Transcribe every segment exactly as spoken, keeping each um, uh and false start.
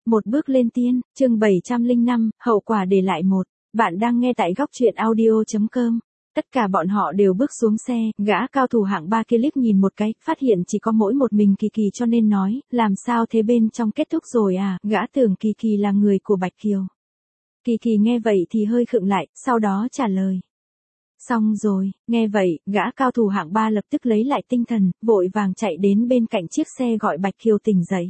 Một bước lên tiên, chương bảy trăm lẻ năm, hậu quả để lại một. Bạn đang nghe tại góc truyện audio chấm com. Tất cả bọn họ đều bước xuống xe, gã cao thủ hạng ba kia liếc nhìn một cái, phát hiện chỉ có mỗi một mình Kỳ Kỳ cho nên nói, làm sao thế bên trong kết thúc rồi à, gã tưởng Kỳ Kỳ là người của Bạch Kiều. Kỳ Kỳ nghe vậy thì hơi khựng lại, sau đó trả lời. Xong rồi, nghe vậy, gã cao thủ hạng ba lập tức lấy lại tinh thần, vội vàng chạy đến bên cạnh chiếc xe gọi Bạch Kiều tỉnh dậy.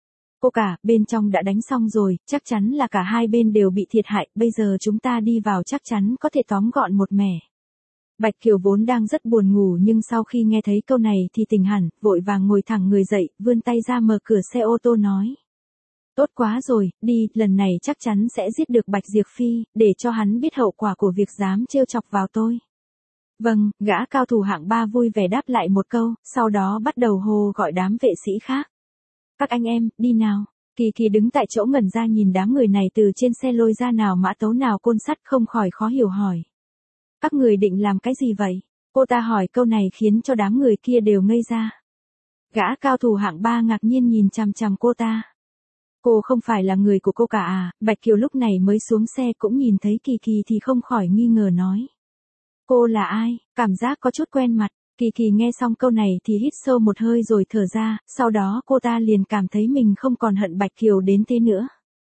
Cô cả, bên trong đã đánh xong rồi, chắc chắn là cả hai bên đều bị thiệt hại, bây giờ chúng ta đi vào chắc chắn có thể tóm gọn một mẻ. Bạch Kiều vốn đang rất buồn ngủ nhưng sau khi nghe thấy câu này thì tỉnh hẳn, vội vàng ngồi thẳng người dậy, vươn tay ra mở cửa xe ô tô nói. Tốt quá rồi, đi, lần này chắc chắn sẽ giết được Bạch Diệp Phi, để cho hắn biết hậu quả của việc dám trêu chọc vào tôi. Vâng, gã cao thủ hạng ba vui vẻ đáp lại một câu, sau đó bắt đầu hô gọi đám vệ sĩ khác. Các anh em, đi nào. Kỳ Kỳ đứng tại chỗ ngẩn ra nhìn đám người này từ trên xe lôi ra nào mã tấu nào côn sắt không khỏi khó hiểu hỏi. Các người định làm cái gì vậy? Cô ta hỏi câu này khiến cho đám người kia đều ngây ra. Gã cao thủ hạng ba ngạc nhiên nhìn chằm chằm cô ta. Cô không phải là người của cô cả à? Bạch Kiều lúc này mới xuống xe cũng nhìn thấy Kỳ Kỳ thì không khỏi nghi ngờ nói. Cô là ai? Cảm giác có chút quen mặt. Kỳ Kỳ nghe xong câu này thì hít sâu một hơi rồi thở ra, sau đó cô ta liền cảm thấy mình không còn hận Bạch Kiều đến thế nữa.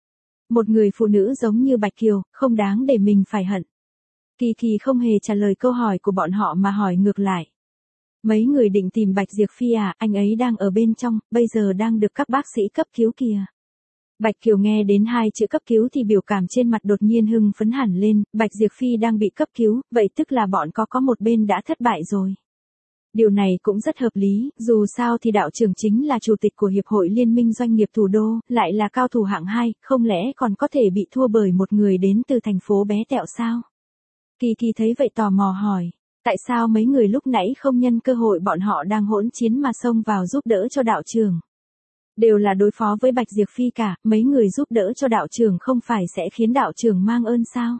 Một người phụ nữ giống như Bạch Kiều, không đáng để mình phải hận. Kỳ Kỳ không hề trả lời câu hỏi của bọn họ mà hỏi ngược lại. Mấy người định tìm Bạch Diệp Phi à, anh ấy đang ở bên trong, bây giờ đang được các bác sĩ cấp cứu kìa. Bạch Kiều nghe đến hai chữ cấp cứu thì biểu cảm trên mặt đột nhiên hưng phấn hẳn lên, Bạch Diệp Phi đang bị cấp cứu, vậy tức là bọn có có một bên đã thất bại rồi. Điều này cũng rất hợp lý, dù sao thì đạo trưởng chính là chủ tịch của Hiệp hội Liên minh Doanh nghiệp Thủ đô, lại là cao thủ hạng hai, không lẽ còn có thể bị thua bởi một người đến từ thành phố bé tẹo sao? Kỳ Kỳ thấy vậy tò mò hỏi, tại sao mấy người lúc nãy không nhân cơ hội bọn họ đang hỗn chiến mà xông vào giúp đỡ cho đạo trưởng? Đều là đối phó với Bạch Diệp Phi cả, mấy người giúp đỡ cho đạo trưởng không phải sẽ khiến đạo trưởng mang ơn sao?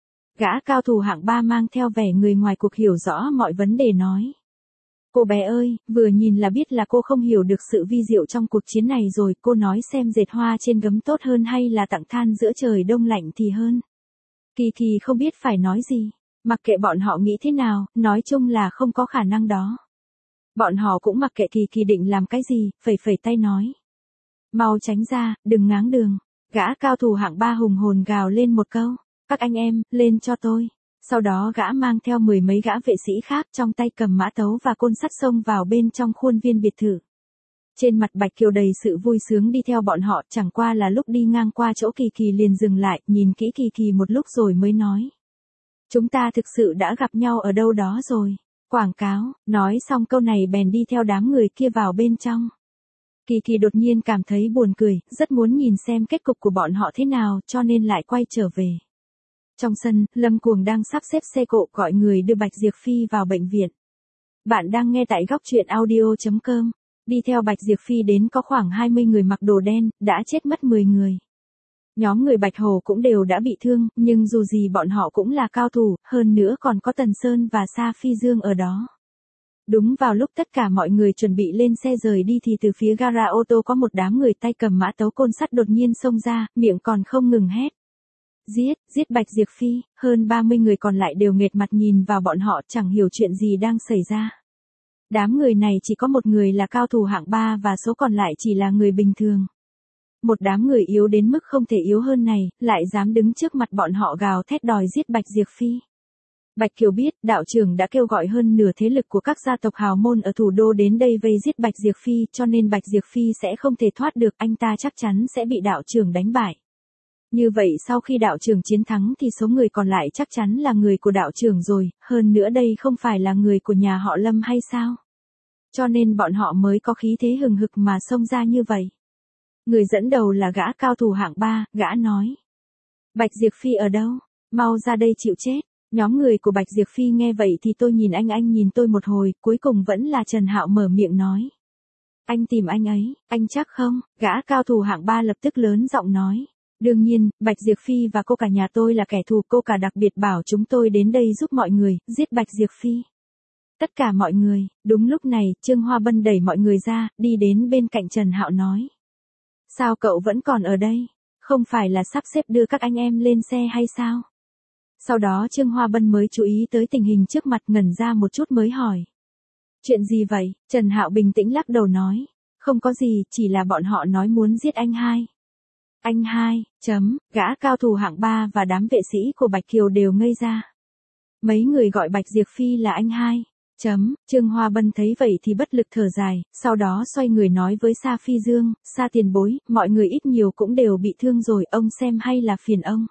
Gã cao thủ hạng ba mang theo vẻ người ngoài cuộc hiểu rõ mọi vấn đề nói. Cô bé ơi, vừa nhìn là biết là cô không hiểu được sự vi diệu trong cuộc chiến này rồi, cô nói xem dệt hoa trên gấm tốt hơn hay là tặng than giữa trời đông lạnh thì hơn. Kỳ Kỳ không biết phải nói gì, mặc kệ bọn họ nghĩ thế nào, nói chung là không có khả năng đó. Bọn họ cũng mặc kệ Kỳ Kỳ định làm cái gì, phẩy phẩy tay nói. Mau tránh ra, đừng ngáng đường. Gã cao thủ hạng ba hùng hồn gào lên một câu, các anh em, lên cho tôi. Sau đó gã mang theo mười mấy gã vệ sĩ khác trong tay cầm mã tấu và côn sắt xông vào bên trong khuôn viên biệt thự. Trên mặt Bạch Kiều đầy sự vui sướng đi theo bọn họ, chẳng qua là lúc đi ngang qua chỗ Kỳ Kỳ liền dừng lại, nhìn kỹ Kỳ Kỳ một lúc rồi mới nói. Chúng ta thực sự đã gặp nhau ở đâu đó rồi. Quảng cáo, nói xong câu này bèn đi theo đám người kia vào bên trong. Kỳ Kỳ đột nhiên cảm thấy buồn cười, rất muốn nhìn xem kết cục của bọn họ thế nào cho nên lại quay trở về. Trong sân, Lâm Cuồng đang sắp xếp xe cộ gọi người đưa Bạch Diệp Phi vào bệnh viện. Bạn đang nghe tại góc truyện audio chấm com. Đi theo Bạch Diệp Phi đến có khoảng hai mươi người mặc đồ đen, đã chết mất mười người. Nhóm người Bạch Hồ cũng đều đã bị thương, nhưng dù gì bọn họ cũng là cao thủ, hơn nữa còn có Tần Sơn và Sa Phi Dương ở đó. Đúng vào lúc tất cả mọi người chuẩn bị lên xe rời đi thì từ phía gara ô tô có một đám người tay cầm mã tấu côn sắt đột nhiên xông ra, miệng còn không ngừng hét. Giết, giết Bạch Diệp Phi, hơn ba mươi người còn lại đều nghệt mặt nhìn vào bọn họ chẳng hiểu chuyện gì đang xảy ra. Đám người này chỉ có một người là cao thủ hạng ba và số còn lại chỉ là người bình thường. Một đám người yếu đến mức không thể yếu hơn này, lại dám đứng trước mặt bọn họ gào thét đòi giết Bạch Diệp Phi. Bạch Kiều biết, đạo trưởng đã kêu gọi hơn nửa thế lực của các gia tộc hào môn ở thủ đô đến đây vây giết Bạch Diệp Phi, cho nên Bạch Diệp Phi sẽ không thể thoát được, anh ta chắc chắn sẽ bị đạo trưởng đánh bại. Như vậy sau khi đạo trưởng chiến thắng thì số người còn lại chắc chắn là người của đạo trưởng rồi, hơn nữa đây không phải là người của nhà họ Lâm hay sao? Cho nên bọn họ mới có khí thế hừng hực mà xông ra như vậy. Người dẫn đầu là gã cao thủ hạng ba, gã nói. Bạch Diệp Phi ở đâu? Mau ra đây chịu chết. Nhóm người của Bạch Diệp Phi nghe vậy thì tôi nhìn anh anh nhìn tôi một hồi, cuối cùng vẫn là Trần Hạo mở miệng nói. Anh tìm anh ấy, anh chắc không? Gã cao thủ hạng ba lập tức lớn giọng nói. Đương nhiên, Bạch Diệp Phi và cô cả nhà tôi là kẻ thù, cô cả đặc biệt bảo chúng tôi đến đây giúp mọi người, giết Bạch Diệp Phi. Tất cả mọi người, đúng lúc này, Trương Hoa Bân đẩy mọi người ra, đi đến bên cạnh Trần Hạo nói. Sao cậu vẫn còn ở đây? Không phải là sắp xếp đưa các anh em lên xe hay sao? Sau đó Trương Hoa Bân mới chú ý tới tình hình trước mặt, ngẩn ra một chút mới hỏi. Chuyện gì vậy? Trần Hạo bình tĩnh lắc đầu nói. Không có gì, chỉ là bọn họ nói muốn giết anh hai. Anh hai, chấm, gã cao thủ hạng ba và đám vệ sĩ của Bạch Kiều đều ngây ra. Mấy người gọi Bạch Diệp Phi là anh hai. Chấm, Trương Hoa Bân thấy vậy thì bất lực thở dài, sau đó xoay người nói với Sa Phi Dương, Sa tiền bối, mọi người ít nhiều cũng đều bị thương rồi, ông xem hay là phiền ông.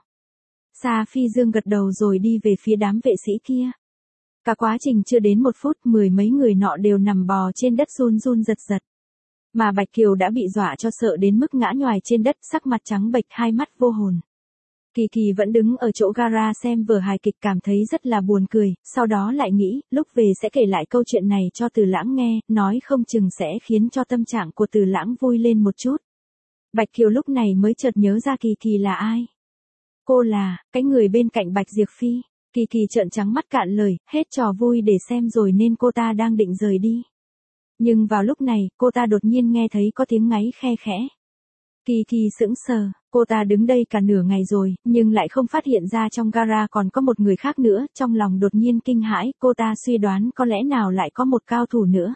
Sa Phi Dương gật đầu rồi đi về phía đám vệ sĩ kia. Cả quá trình chưa đến một phút, mười mấy người nọ đều nằm bò trên đất run run giật giật. Mà Bạch Kiều đã bị dọa cho sợ đến mức ngã nhoài trên đất, sắc mặt trắng bệch, hai mắt vô hồn. Kỳ Kỳ vẫn đứng ở chỗ gara xem vở hài kịch, cảm thấy rất là buồn cười, sau đó lại nghĩ, lúc về sẽ kể lại câu chuyện này cho Từ Lãng nghe, nói không chừng sẽ khiến cho tâm trạng của Từ Lãng vui lên một chút. Bạch Kiều lúc này mới chợt nhớ ra Kỳ Kỳ là ai. Cô là, cái người bên cạnh Bạch Diệp Phi. Kỳ Kỳ trợn trắng mắt cạn lời, hết trò vui để xem rồi nên cô ta đang định rời đi. Nhưng vào lúc này, cô ta đột nhiên nghe thấy có tiếng ngáy khe khẽ. Kỳ Kỳ sững sờ, cô ta đứng đây cả nửa ngày rồi, nhưng lại không phát hiện ra trong gara còn có một người khác nữa, trong lòng đột nhiên kinh hãi, cô ta suy đoán có lẽ nào lại có một cao thủ nữa.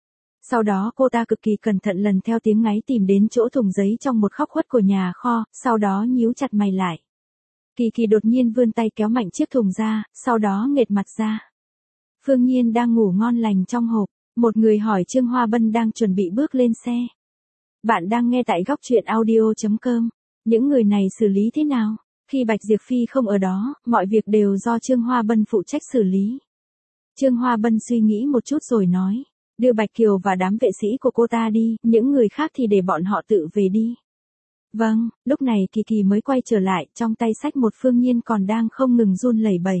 Sau đó cô ta cực kỳ cẩn thận lần theo tiếng ngáy tìm đến chỗ thùng giấy trong một góc khuất của nhà kho, sau đó nhíu chặt mày lại. Kỳ Kỳ đột nhiên vươn tay kéo mạnh chiếc thùng ra, sau đó nghệt mặt ra. Phương Nhiên đang ngủ ngon lành trong hộp, một người hỏi Trương Hoa Bân đang chuẩn bị bước lên xe. Bạn đang nghe tại góc truyện audio chấm com. Những người này xử lý thế nào? Khi Bạch Diệp Phi không ở đó, mọi việc đều do Trương Hoa Bân phụ trách xử lý. Trương Hoa Bân suy nghĩ một chút rồi nói, đưa Bạch Kiều và đám vệ sĩ của cô ta đi, những người khác thì để bọn họ tự về đi. Vâng, lúc này Kỳ Kỳ mới quay trở lại, trong tay xách một Phương Nhiên còn đang không ngừng run lẩy bẩy.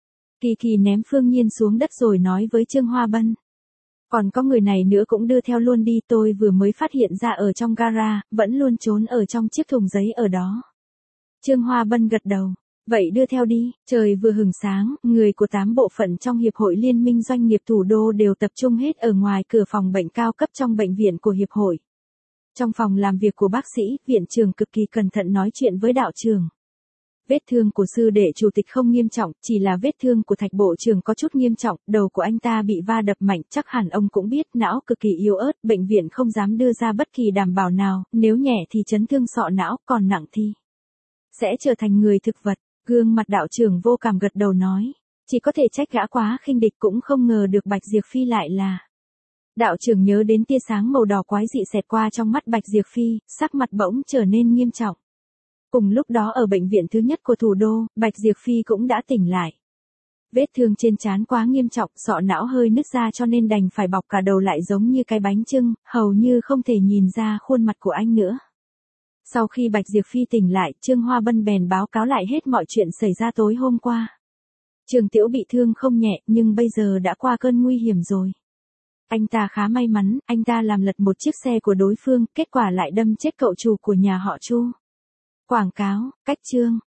Kỳ Kỳ ném Phương Nhiên xuống đất rồi nói với Trương Hoa Bân. Còn có người này nữa cũng đưa theo luôn đi, tôi vừa mới phát hiện ra ở trong gara, vẫn luôn trốn ở trong chiếc thùng giấy ở đó. Trương Hoa Bân gật đầu. Vậy đưa theo đi, trời vừa hừng sáng, người của tám bộ phận trong Hiệp hội Liên minh Doanh nghiệp Thủ đô đều tập trung hết ở ngoài cửa phòng bệnh cao cấp trong bệnh viện của Hiệp hội. Trong phòng làm việc của bác sĩ, viện trưởng cực kỳ cẩn thận nói chuyện với đạo trưởng. Vết thương của sư đệ chủ tịch không nghiêm trọng, chỉ là vết thương của Thạch bộ trưởng có chút nghiêm trọng, đầu của anh ta bị va đập mạnh, chắc hẳn ông cũng biết, não cực kỳ yếu ớt, bệnh viện không dám đưa ra bất kỳ đảm bảo nào, nếu nhẹ thì chấn thương sọ não, còn nặng thì sẽ trở thành người thực vật. Gương mặt đạo trưởng vô cảm gật đầu nói, chỉ có thể trách gã quá khinh địch, cũng không ngờ được Bạch Diệp Phi lại là. Đạo trưởng nhớ đến tia sáng màu đỏ quái dị xẹt qua trong mắt Bạch Diệp Phi, sắc mặt bỗng trở nên nghiêm trọng. Cùng lúc đó ở bệnh viện thứ nhất của thủ đô, Bạch Diệp Phi cũng đã tỉnh lại. Vết thương trên trán quá nghiêm trọng, sọ não hơi nứt ra cho nên đành phải bọc cả đầu lại giống như cái bánh chưng, hầu như không thể nhìn ra khuôn mặt của anh nữa. Sau khi Bạch Diệp Phi tỉnh lại, Trương Hoa Bân bèn báo cáo lại hết mọi chuyện xảy ra tối hôm qua. Trường Tiễu bị thương không nhẹ, nhưng bây giờ đã qua cơn nguy hiểm rồi. Anh ta khá may mắn, anh ta làm lật một chiếc xe của đối phương, kết quả lại đâm chết cậu chủ của nhà họ Chu. Quảng cáo, cách chương.